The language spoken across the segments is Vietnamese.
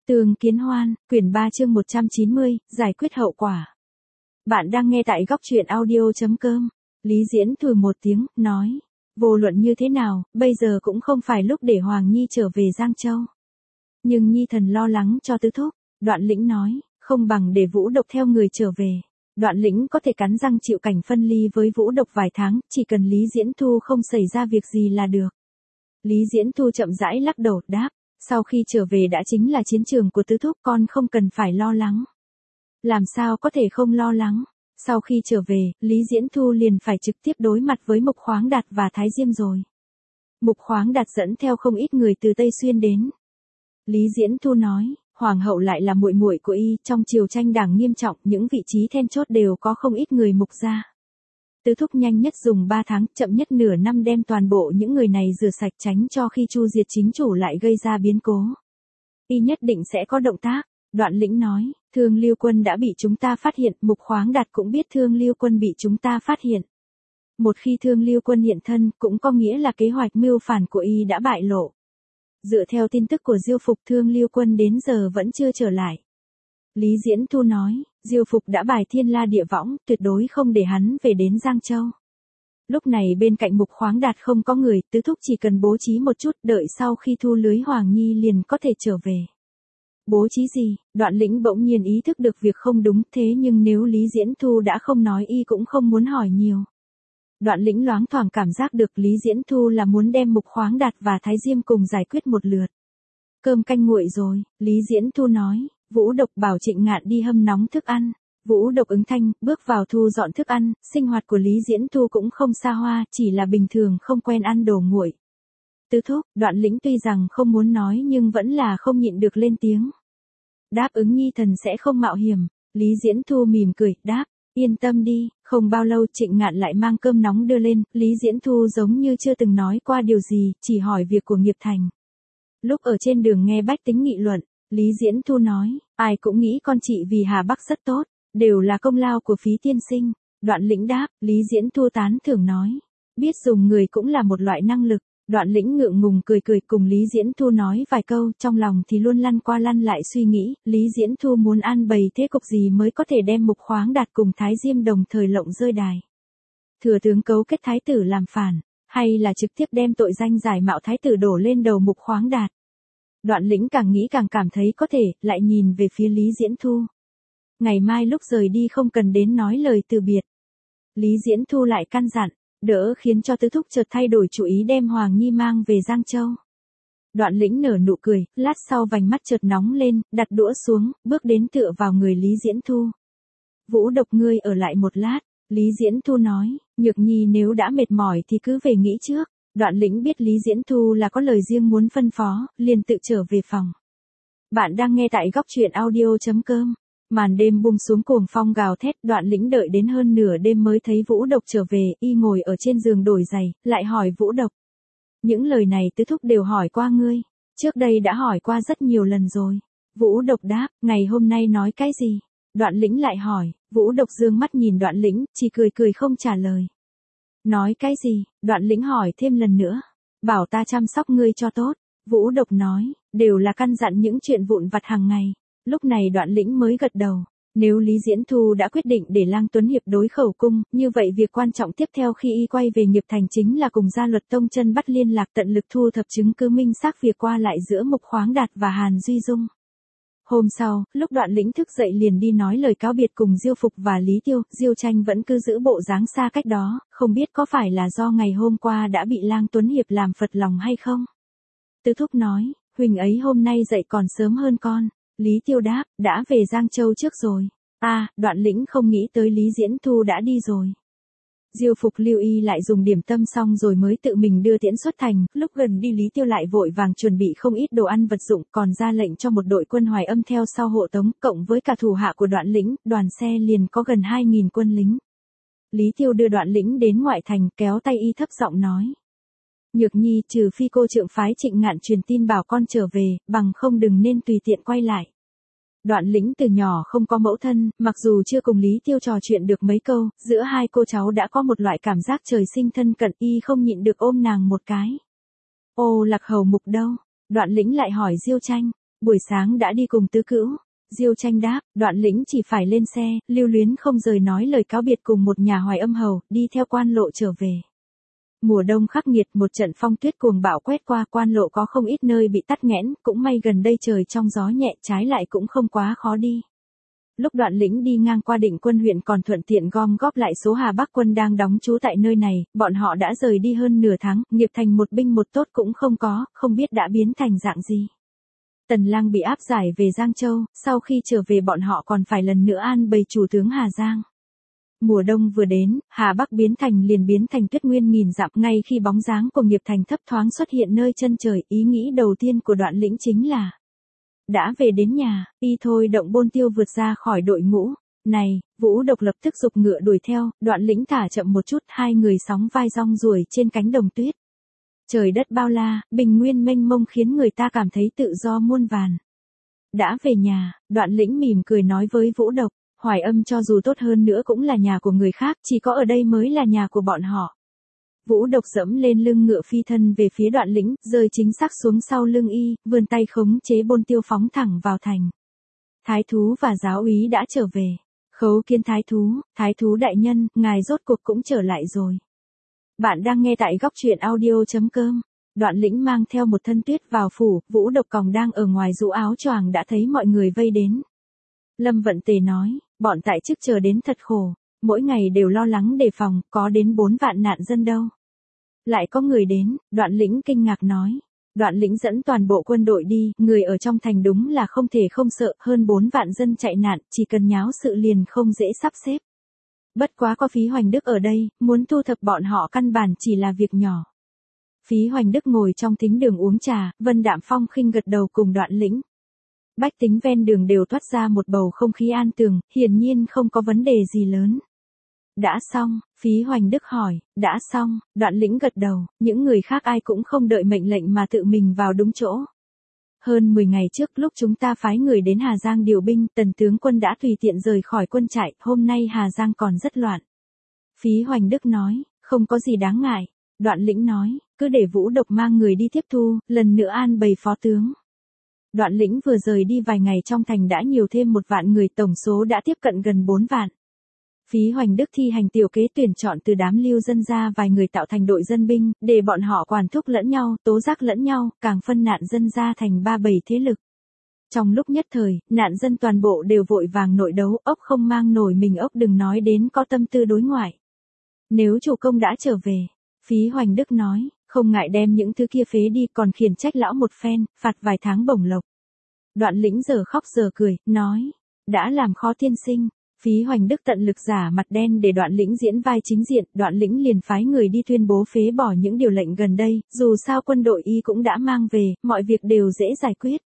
Tường Kiến Hoan, quyển 3 chương 190, giải quyết hậu quả. Bạn đang nghe tại góc truyện audio.com. Lý Diễn thử một tiếng, nói. Vô luận như thế nào, bây giờ cũng không phải lúc để Hoàng Nhi trở về Giang Châu. Nhưng Nhi thần lo lắng cho tứ thúc. Đoạn Lĩnh nói, không bằng để Vũ Độc theo người trở về. Đoạn Lĩnh có thể cắn răng chịu cảnh phân ly với Vũ Độc vài tháng, chỉ cần Lý Diễn Thu không xảy ra việc gì là được. Lý Diễn Thu chậm rãi lắc đầu, đáp. Sau khi trở về đã chính là chiến trường của tứ thúc, con không cần phải lo lắng. Làm sao có thể không lo lắng? Sau khi trở về, Lý Diễn Thu liền phải trực tiếp đối mặt với Mục Khoáng Đạt và Thái Diêm rồi. Mục Khoáng Đạt dẫn theo không ít người từ Tây Xuyên đến. Lý Diễn Thu nói, Hoàng hậu lại là muội muội của y, trong triều tranh đảng nghiêm trọng, những vị trí then chốt đều có không ít người Mục gia. Tứ thúc nhanh nhất dùng 3 tháng, chậm nhất nửa năm đem toàn bộ những người này rửa sạch, tránh cho khi Chu Diệt chính chủ lại gây ra biến cố. Y nhất định sẽ có động tác. Đoạn Lĩnh nói, Thương Lưu Quân đã bị chúng ta phát hiện, Mục Khoáng Đạt cũng biết Thương Lưu Quân bị chúng ta phát hiện. Một khi Thương Lưu Quân hiện thân, cũng có nghĩa là kế hoạch mưu phản của y đã bại lộ. Dựa theo tin tức của Diêu Phục, Thương Lưu Quân đến giờ vẫn chưa trở lại. Lý Diễn Thu nói, Diêu Phục đã bài thiên la địa võng, tuyệt đối không để hắn về đến Giang Châu. Lúc này bên cạnh Mục Khoáng Đạt không có người, tứ thúc chỉ cần bố trí một chút, đợi sau khi thu lưới Hoàng Nhi liền có thể trở về. Bố trí gì? Đoạn Lĩnh bỗng nhiên ý thức được việc không đúng, thế nhưng nếu Lý Diễn Thu đã không nói y cũng không muốn hỏi nhiều. Đoạn Lĩnh loáng thoảng cảm giác được Lý Diễn Thu là muốn đem Mục Khoáng Đạt và Thái Diêm cùng giải quyết một lượt. Cơm canh nguội rồi, Lý Diễn Thu nói. Vũ Độc bảo Trịnh Ngạn đi hâm nóng thức ăn. Vũ Độc ứng thanh, bước vào thu dọn thức ăn. Sinh hoạt của Lý Diễn Thu cũng không xa hoa, chỉ là bình thường không quen ăn đồ nguội. Tứ thúc, Đoạn Lĩnh tuy rằng không muốn nói nhưng vẫn là không nhịn được lên tiếng. Đáp ứng Nhi thần sẽ không mạo hiểm. Lý Diễn Thu mỉm cười, đáp, yên tâm đi. Không bao lâu Trịnh Ngạn lại mang cơm nóng đưa lên. Lý Diễn Thu giống như chưa từng nói qua điều gì, chỉ hỏi việc của Nghiệp Thành. Lúc ở trên đường nghe bách tính nghị luận, Lý Diễn Thu nói, ai cũng nghĩ con chị vì Hà Bắc rất tốt, đều là công lao của Phí tiên sinh. Đoạn Lĩnh đáp, Lý Diễn Thu tán thưởng nói, biết dùng người cũng là một loại năng lực. Đoạn Lĩnh ngượng ngùng cười cười cùng Lý Diễn Thu nói vài câu, trong lòng thì luôn lăn qua lăn lại suy nghĩ, Lý Diễn Thu muốn an bày thế cục gì mới có thể đem Mục Khoáng Đạt cùng Thái Diêm đồng thời lộng rơi đài. Thừa tướng cấu kết thái tử làm phản, hay là trực tiếp đem tội danh giải mạo thái tử đổ lên đầu Mục Khoáng Đạt. Đoạn Lĩnh càng nghĩ càng cảm thấy có thể, lại nhìn về phía Lý Diễn Thu. Ngày mai lúc rời đi không cần đến nói lời từ biệt. Lý Diễn Thu lại căn dặn, đỡ khiến cho tứ thúc chợt thay đổi chủ ý đem Hoàng Nhi mang về Giang Châu. Đoạn Lĩnh nở nụ cười, lát sau vành mắt chợt nóng lên, đặt đũa xuống, bước đến tựa vào người Lý Diễn Thu. Vũ Độc ngươi ở lại một lát, Lý Diễn Thu nói, Nhược Nhi nếu đã mệt mỏi thì cứ về nghỉ trước. Đoạn Lĩnh biết Lý Diễn Thu là có lời riêng muốn phân phó, liền tự trở về phòng. Bạn đang nghe tại góc truyện audio.com. Màn đêm buông xuống cuồng phong gào thét, Đoạn Lĩnh đợi đến hơn nửa đêm mới thấy Vũ Độc trở về, y ngồi ở trên giường đổi giày, lại hỏi Vũ Độc. Những lời này tứ thúc đều hỏi qua ngươi, trước đây đã hỏi qua rất nhiều lần rồi. Vũ Độc đáp, ngày hôm nay nói cái gì? Đoạn Lĩnh lại hỏi, Vũ Độc dương mắt nhìn Đoạn Lĩnh, chỉ cười cười không trả lời. Nói cái gì? Đoạn Lĩnh hỏi thêm lần nữa. Bảo ta chăm sóc ngươi cho tốt. Vũ Độc nói, đều là căn dặn những chuyện vụn vặt hàng ngày. Lúc này Đoạn Lĩnh mới gật đầu. Nếu Lý Diễn Thu đã quyết định để Lang Tuấn Hiệp đối khẩu cung, như vậy việc quan trọng tiếp theo khi y quay về Nghiệp Thành chính là cùng Gia Luật Tông chân bắt liên lạc, tận lực thu thập chứng cứ minh xác việc qua lại giữa Mục Khoáng Đạt và Hàn Duy Dung. Hôm sau, lúc Đoạn Lĩnh thức dậy liền đi nói lời cáo biệt cùng Diêu Phục và Lý Tiêu, Diêu Tranh vẫn cứ giữ bộ dáng xa cách đó, không biết có phải là do ngày hôm qua đã bị Lang Tuấn Hiệp làm phật lòng hay không. Tứ thúc nói, huỳnh ấy hôm nay dậy còn sớm hơn con. Lý Tiêu đáp, đã về Giang Châu trước rồi. Đoạn Lĩnh không nghĩ tới Lý Diễn Thu đã đi rồi. Diêu Phục lưu y lại dùng điểm tâm xong rồi mới tự mình đưa tiễn xuất thành, lúc gần đi Lý Tiêu lại vội vàng chuẩn bị không ít đồ ăn vật dụng, còn ra lệnh cho một đội quân Hoài Âm theo sau hộ tống, cộng với cả thủ hạ của Đoạn Lĩnh, đoàn xe liền có gần 2.000 quân lính. Lý Tiêu đưa Đoạn Lĩnh đến ngoại thành, kéo tay y thấp giọng nói. Nhược Nhi, trừ phi cô trượng phái Trịnh Ngạn truyền tin bảo con trở về, bằng không đừng nên tùy tiện quay lại. Đoạn Lĩnh từ nhỏ không có mẫu thân, mặc dù chưa cùng Lý Tiêu trò chuyện được mấy câu, giữa hai cô cháu đã có một loại cảm giác trời sinh thân cận, y không nhịn được ôm nàng một cái. Ô Lạc Hầu Mục đâu? Đoạn Lĩnh lại hỏi Diêu Tranh. buổi sáng đã đi cùng tứ cữu. Diêu Tranh đáp, Đoạn Lĩnh chỉ phải lên xe, lưu luyến không rời nói lời cáo biệt cùng một nhà Hoài Âm hầu, đi theo quan lộ trở về. Mùa đông khắc nghiệt, một trận phong tuyết cuồng bão quét qua, quan lộ có không ít nơi bị tắc nghẽn, cũng may gần đây trời trong gió nhẹ, trái lại cũng không quá khó đi. Lúc Đoạn Lĩnh đi ngang qua Định Quân huyện còn thuận tiện gom góp lại số Hà Bắc quân đang đóng trú tại nơi này, bọn họ đã rời đi hơn nửa tháng, nghiệp thành một binh một tốt cũng không có, không biết đã biến thành dạng gì. Tần Lang bị áp giải về Giang Châu, sau khi trở về bọn họ còn phải lần nữa an bày chủ tướng Hà Giang. Mùa đông vừa đến, Hà Bắc biến thành tuyết nguyên nghìn dặm, ngay khi bóng dáng của nghiệp thành thấp thoáng xuất hiện nơi chân trời, ý nghĩ đầu tiên của Đoạn Lĩnh chính là đã về đến nhà, y thôi động Bôn Tiêu vượt ra khỏi đội ngũ. Này, Vũ Độc lập tức giục ngựa đuổi theo, Đoạn Lĩnh thả chậm một chút, hai người sóng vai rong ruổi trên cánh đồng tuyết. Trời đất bao la, bình nguyên mênh mông khiến người ta cảm thấy tự do muôn vàn. Đã về nhà, Đoạn Lĩnh mỉm cười nói với Vũ Độc, Hoài Âm cho dù tốt hơn nữa cũng là nhà của người khác, chỉ có ở đây mới là nhà của bọn họ. Vũ Độc dẫm lên lưng ngựa phi thân về phía Đoạn Lĩnh, rơi chính xác xuống sau lưng y, vươn tay khống chế Bôn Tiêu phóng thẳng vào thành. Thái thú và giáo úy đã trở về. Khấu Kiến thái thú đại nhân, ngài rốt cuộc cũng trở lại rồi. Bạn đang nghe tại góc truyện audio.com. Đoạn Lĩnh mang theo một thân tuyết vào phủ, Vũ Độc còn đang ở ngoài rũ áo choàng đã thấy mọi người vây đến. Lâm Vận Tề nói, bọn tại chức chờ đến thật khổ, mỗi ngày đều lo lắng đề phòng, có đến 4 vạn nạn dân đâu. Lại có người đến, Đoạn Lĩnh kinh ngạc nói. Đoạn Lĩnh dẫn toàn bộ quân đội đi, người ở trong thành đúng là không thể không sợ, hơn 4 vạn dân chạy nạn, chỉ cần nháo sự liền không dễ sắp xếp. Bất quá có Phí Hoành Đức ở đây, muốn thu thập bọn họ căn bản chỉ là việc nhỏ. Phí Hoành Đức ngồi trong thính đường uống trà, Vân Đạm Phong khinh gật đầu cùng Đoạn Lĩnh. Bách tính ven đường đều toát ra một bầu không khí an tường, hiển nhiên không có vấn đề gì lớn. Đã xong, Phí Hoành Đức hỏi, đã xong, Đoạn Lĩnh gật đầu, những người khác ai cũng không đợi mệnh lệnh mà tự mình vào đúng chỗ. Hơn 10 ngày trước lúc chúng ta phái người đến Hà Giang điều binh, Tần tướng quân đã tùy tiện rời khỏi quân trại, hôm nay Hà Giang còn rất loạn. Phí Hoành Đức nói, không có gì đáng ngại. Đoạn Lĩnh nói, cứ để Vũ Độc mang người đi tiếp thu, lần nữa an bày phó tướng. Đoạn Lĩnh vừa rời đi vài ngày trong thành đã nhiều thêm 1 vạn người, tổng số đã tiếp cận gần 4 vạn. Phí Hoành Đức thi hành tiểu kế tuyển chọn từ đám lưu dân ra vài người tạo thành đội dân binh, để bọn họ quản thúc lẫn nhau, tố giác lẫn nhau, càng phân nạn dân ra thành 3-7 thế lực. Trong lúc nhất thời, nạn dân toàn bộ đều vội vàng nội đấu, ốc không mang nổi mình ốc, đừng nói đến có tâm tư đối ngoại. Nếu chủ công đã trở về, Phí Hoành Đức nói, không ngại đem những thứ kia phế đi, còn khiển trách lão một phen, phạt vài tháng bổng lộc. Đoạn Lĩnh giờ khóc giờ cười, nói, đã làm khó tiên sinh. Phí Hoành Đức tận lực giả mặt đen để Đoạn Lĩnh diễn vai chính diện, Đoạn Lĩnh liền phái người đi tuyên bố phế bỏ những điều lệnh gần đây, dù sao quân đội y cũng đã mang về, mọi việc đều dễ giải quyết.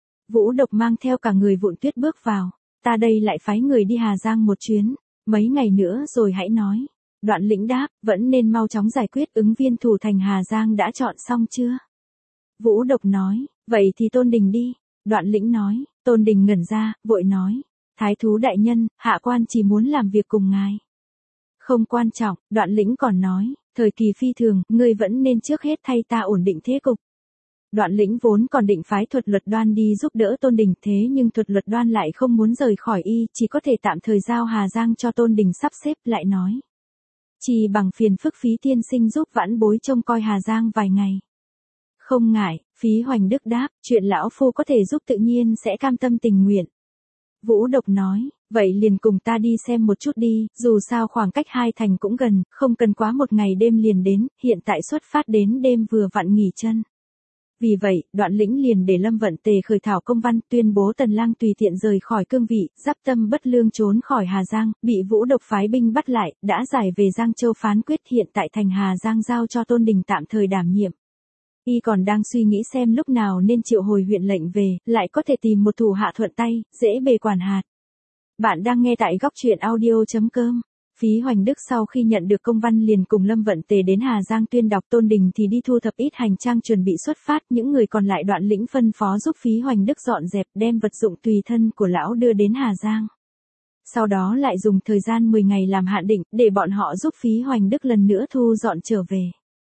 Vũ Độc mang theo cả người Vụn Tuyết bước vào, ta đây lại phái người đi Hà Giang một chuyến, mấy ngày nữa rồi hãy nói. Đoạn Lĩnh đáp, vẫn nên mau chóng giải quyết, ứng viên thủ thành Hà Giang đã chọn xong chưa? Vũ Độc nói, vậy thì Tôn Đình đi. Đoạn Lĩnh nói, Tôn Đình ngẩn ra, vội nói, Thái thú đại nhân, hạ quan chỉ muốn làm việc cùng ngài. Không quan trọng, Đoạn Lĩnh còn nói, thời kỳ phi thường, ngươi vẫn nên trước hết thay ta ổn định thế cục. Đoạn Lĩnh vốn còn định phái Thuật Luật Đoan đi giúp đỡ Tôn Đình, thế nhưng Thuật Luật Đoan lại không muốn rời khỏi y, chỉ có thể tạm thời giao Hà Giang cho Tôn Đình sắp xếp, lại nói. Chỉ bằng phiền phức Phí tiên sinh giúp vãn bối trông coi Hà Giang vài ngày. Không ngại, Phí Hoành Đức đáp, chuyện lão phu có thể giúp tự nhiên sẽ cam tâm tình nguyện. Vũ Độc nói, vậy liền cùng ta đi xem một chút đi, dù sao khoảng cách hai thành cũng gần, không cần quá một ngày đêm liền đến, hiện tại xuất phát đến đêm vừa vặn nghỉ chân. Vì vậy, Đoạn Lĩnh liền để Lâm Vận Tề khởi thảo công văn tuyên bố Tần Lang tùy tiện rời khỏi cương vị, giáp tâm bất lương trốn khỏi Hà Giang, bị Vũ Độc phái binh bắt lại, đã giải về Giang Châu phán quyết, hiện tại thành Hà Giang giao cho Tôn Đình tạm thời đảm nhiệm. Y còn đang suy nghĩ xem lúc nào nên triệu hồi huyện lệnh về, lại có thể tìm một thủ hạ thuận tay, dễ bề quản hạt. Bạn đang nghe tại góc truyện audio.com. Phí Hoành Đức sau khi nhận được công văn liền cùng Lâm Vận Tề đến Hà Giang tuyên đọc, Tôn Đình thì đi thu thập ít hành trang chuẩn bị xuất phát, những người còn lại Đoạn Lĩnh phân phó giúp Phí Hoành Đức dọn dẹp, đem vật dụng tùy thân của lão đưa đến Hà Giang. Sau đó lại dùng thời gian 10 ngày làm hạn định, để bọn họ giúp Phí Hoành Đức lần nữa thu dọn trở về.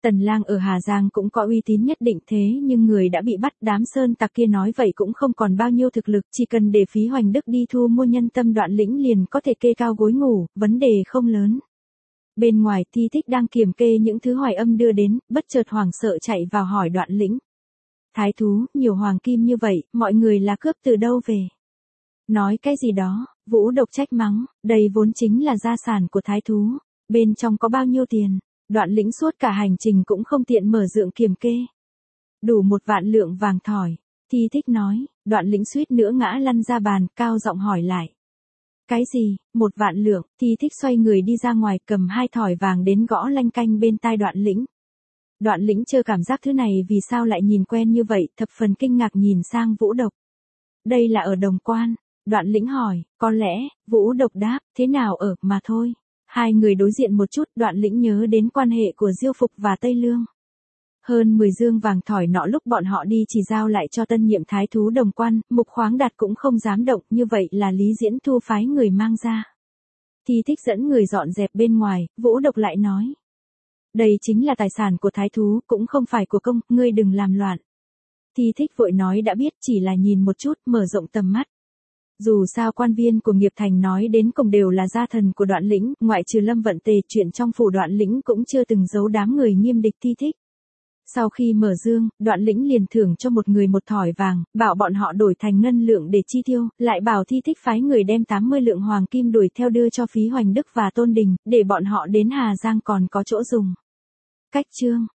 Tần Lang ở Hà Giang cũng có uy tín nhất định thế nhưng người đã bị bắt, đám sơn tặc kia nói vậy cũng không còn bao nhiêu thực lực, chỉ cần để Phí Hoành Đức đi thu mua nhân tâm Đoạn Lĩnh liền có thể kê cao gối ngủ, vấn đề không lớn. Bên ngoài Thi Thích đang kiểm kê những thứ Hoài Âm đưa đến, bất chợt hoảng sợ chạy vào hỏi Đoạn Lĩnh. Thái thú, nhiều hoàng kim như vậy, mọi người là cướp từ đâu về? Nói cái gì đó, Vũ Độc trách mắng, đây vốn chính là gia sản của thái thú, bên trong có bao nhiêu tiền? Đoạn Lĩnh suốt cả hành trình cũng không tiện mở dượng kiểm kê. Đủ 1 vạn lượng vàng thỏi. Thi Thích nói, Đoạn Lĩnh suýt nữa ngã lăn ra bàn, cao giọng hỏi lại. Cái gì, 1 vạn lượng? Thi Thích xoay người đi ra ngoài cầm 2 thỏi vàng đến gõ lanh canh bên tai Đoạn Lĩnh. Đoạn Lĩnh chưa cảm giác thứ này vì sao lại nhìn quen như vậy, thập phần kinh ngạc nhìn sang Vũ Độc. Đây là ở Đồng Quan. Đoạn Lĩnh hỏi, có lẽ, Vũ Độc đáp, thế nào ở, mà thôi. Hai người đối diện một chút, Đoạn Lĩnh nhớ đến quan hệ của Diêu Phục và Tây Lương. Hơn 10 dương vàng thỏi nọ lúc bọn họ đi chỉ giao lại cho tân nhiệm thái thú Đồng Quan, Mục Khoáng Đạt cũng không dám động, như vậy là Lý Diễn Thu phái người mang ra. Thi Thích dẫn người dọn dẹp bên ngoài, Vũ Độc lại nói. Đây chính là tài sản của thái thú, cũng không phải của công, ngươi đừng làm loạn. Thi Thích vội nói đã biết, chỉ là nhìn một chút, mở rộng tầm mắt. Dù sao quan viên của Nghiệp Thành nói đến cùng đều là gia thần của Đoạn Lĩnh, ngoại trừ Lâm Vận Tề, chuyện trong phủ Đoạn Lĩnh cũng chưa từng giấu đám người nghiêm địch Thi Thích. Sau khi mở dương, Đoạn Lĩnh liền thưởng cho một người 1 thỏi vàng, bảo bọn họ đổi thành ngân lượng để chi tiêu, lại bảo Thi Thích phái người đem 80 lượng hoàng kim đuổi theo đưa cho Phí Hoành Đức và Tôn Đình, để bọn họ đến Hà Giang còn có chỗ dùng. Cách chương